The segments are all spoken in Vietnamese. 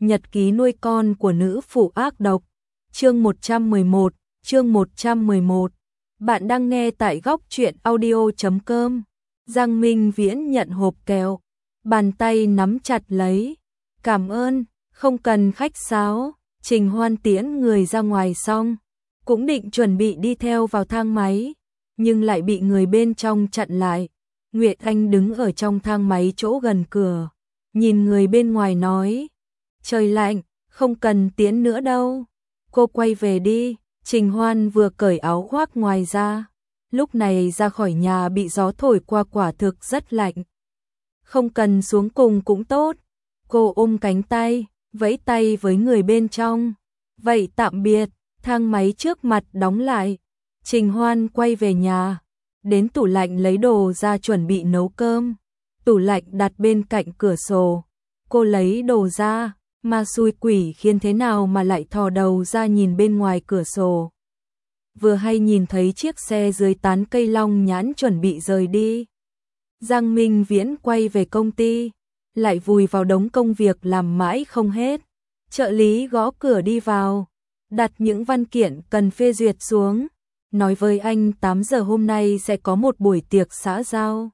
Nhật ký nuôi con của nữ phụ ác độc. Chương 111, chương 111. Bạn đang nghe tại góc truyện audio.com. Giang Minh Viễn nhận hộp kẹo, bàn tay nắm chặt lấy. Cảm ơn, không cần khách sáo. Trình Hoan tiễn người ra ngoài xong, cũng định chuẩn bị đi theo vào thang máy, nhưng lại bị người bên trong chặn lại. Nguyệt Anh đứng ở trong thang máy chỗ gần cửa, nhìn người bên ngoài nói: trời lạnh, không cần tiễn nữa đâu. Cô quay về đi. Trình Hoan vừa cởi áo khoác ngoài ra. Lúc này ra khỏi nhà bị gió thổi qua quả thực rất lạnh. Không cần xuống cùng cũng tốt. Cô ôm cánh tay, vẫy tay với người bên trong. Vậy tạm biệt. Thang máy trước mặt đóng lại. Trình Hoan quay về nhà, đến tủ lạnh lấy đồ ra chuẩn bị nấu cơm. Tủ lạnh đặt bên cạnh cửa sổ. Cô lấy đồ ra, mà xui quỷ khiến thế nào mà lại thò đầu ra nhìn bên ngoài cửa sổ. Vừa hay nhìn thấy chiếc xe dưới tán cây long nhãn chuẩn bị rời đi. Giang Minh Viễn quay về công ty, lại vùi vào đống công việc làm mãi không hết. Trợ lý gõ cửa đi vào, đặt những văn kiện cần phê duyệt xuống, nói với anh 8 giờ hôm nay sẽ có một buổi tiệc xã giao.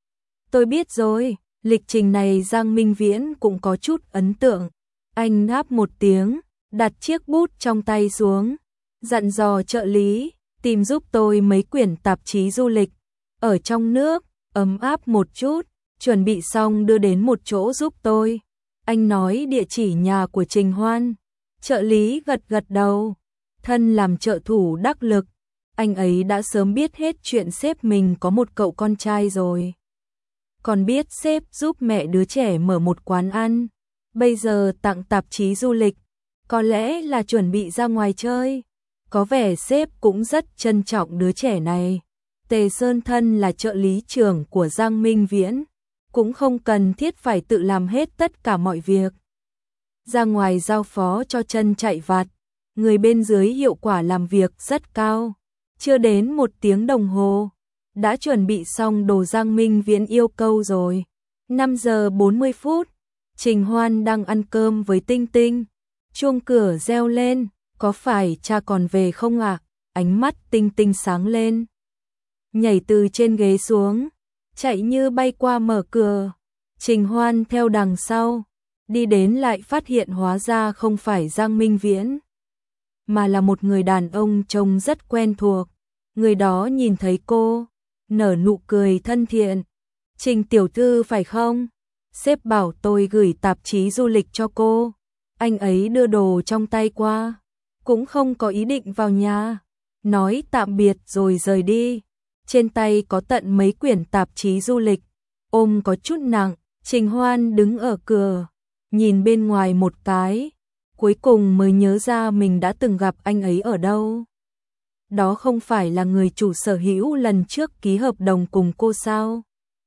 Tôi biết rồi. Lịch trình này Giang Minh Viễn cũng có chút ấn tượng. Anh ngáp một tiếng, đặt chiếc bút trong tay xuống, dặn dò trợ lý tìm giúp tôi mấy quyển tạp chí du lịch ở trong nước, ấm áp một chút, chuẩn bị xong đưa đến một chỗ giúp tôi. Anh nói địa chỉ nhà của Trình Hoan. Trợ lý gật gật đầu. Thân làm trợ thủ đắc lực, anh ấy đã sớm biết hết chuyện sếp mình có một cậu con trai rồi. Còn biết sếp giúp mẹ đứa trẻ mở một quán ăn, bây giờ tặng tạp chí du lịch, có lẽ là chuẩn bị ra ngoài chơi. Có vẻ sếp cũng rất trân trọng đứa trẻ này. Tề Sơn thân là trợ lý trưởng của Giang Minh Viễn, cũng không cần thiết phải tự làm hết tất cả mọi việc. Ra ngoài giao phó cho chân chạy vặt, người bên dưới hiệu quả làm việc rất cao. Chưa đến 1 tiếng đồng hồ, đã chuẩn bị xong đồ Giang Minh Viễn yêu cầu rồi. 5 giờ 40 phút, Trình Hoan đang ăn cơm với Tinh Tinh. Chuông cửa reo lên, có phải cha còn về không ạ? Ánh mắt Tinh Tinh sáng lên, nhảy từ trên ghế xuống, chạy như bay qua mở cửa. Trình Hoan theo đằng sau, đi đến lại phát hiện hóa ra không phải Giang Minh Viễn, mà là một người đàn ông trông rất quen thuộc. Người đó nhìn thấy cô, nở nụ cười thân thiện. Trình tiểu thư phải không? Sếp bảo tôi gửi tạp chí du lịch cho cô. Anh ấy đưa đồ trong tay qua, cũng không có ý định vào nhà. Nói tạm biệt rồi rời đi. Trên tay có tận mấy quyển tạp chí du lịch, ôm có chút nặng. Trình Hoan đứng ở cửa, nhìn bên ngoài một cái, cuối cùng mới nhớ ra mình đã từng gặp anh ấy ở đâu. Đó không phải là người chủ sở hữu lần trước ký hợp đồng cùng cô sao?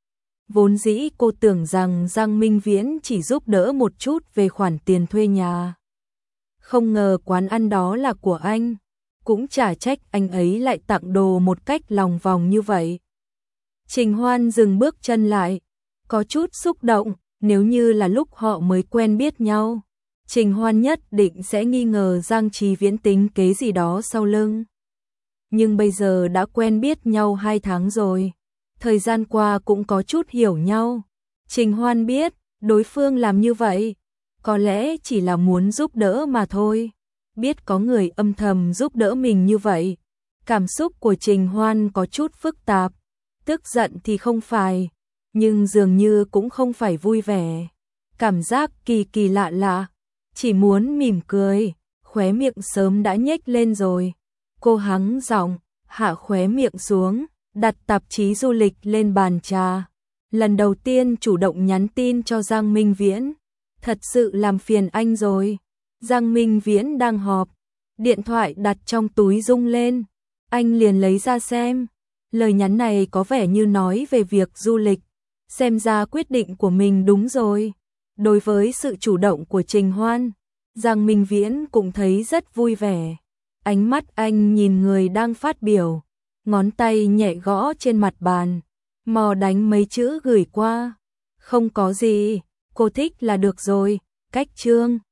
Vốn dĩ cô tưởng rằng Giang Minh Viễn chỉ giúp đỡ một chút về khoản tiền thuê nhà. Không ngờ quán ăn đó là của anh, cũng chả trách anh ấy lại tặng đồ một cách lòng vòng như vậy. Trình Hoan dừng bước chân lại, có chút xúc động. Nếu như là lúc họ mới quen biết nhau, Trình Hoan nhất định sẽ nghi ngờ Giang Trì Viễn tính kế gì đó sau lưng. Nhưng bây giờ đã quen biết nhau 2 tháng rồi, thời gian qua cũng có chút hiểu nhau. Trình Hoan biết, đối phương làm như vậy, có lẽ chỉ là muốn giúp đỡ mà thôi. Biết có người âm thầm giúp đỡ mình như vậy, cảm xúc của Trình Hoan có chút phức tạp. Tức giận thì không phải, nhưng dường như cũng không phải vui vẻ. Cảm giác kỳ kỳ lạ lạ, chỉ muốn mỉm cười, khóe miệng sớm đã nhếch lên rồi. Cô hắng giọng, hạ khóe miệng xuống, đặt tạp chí du lịch lên bàn trà. Lần đầu tiên chủ động nhắn tin cho Giang Minh Viễn. Thật sự làm phiền anh rồi. Giang Minh Viễn đang họp, điện thoại đặt trong túi rung lên. Anh liền lấy ra xem. Lời nhắn này có vẻ như nói về việc du lịch. Xem ra quyết định của mình đúng rồi. Đối với sự chủ động của Trình Hoan, Giang Minh Viễn cũng thấy rất vui vẻ. Ánh mắt anh nhìn người đang phát biểu, ngón tay nhẹ gõ trên mặt bàn, mò đánh mấy chữ gửi qua. Không có gì, cô thích là được rồi. Cách chương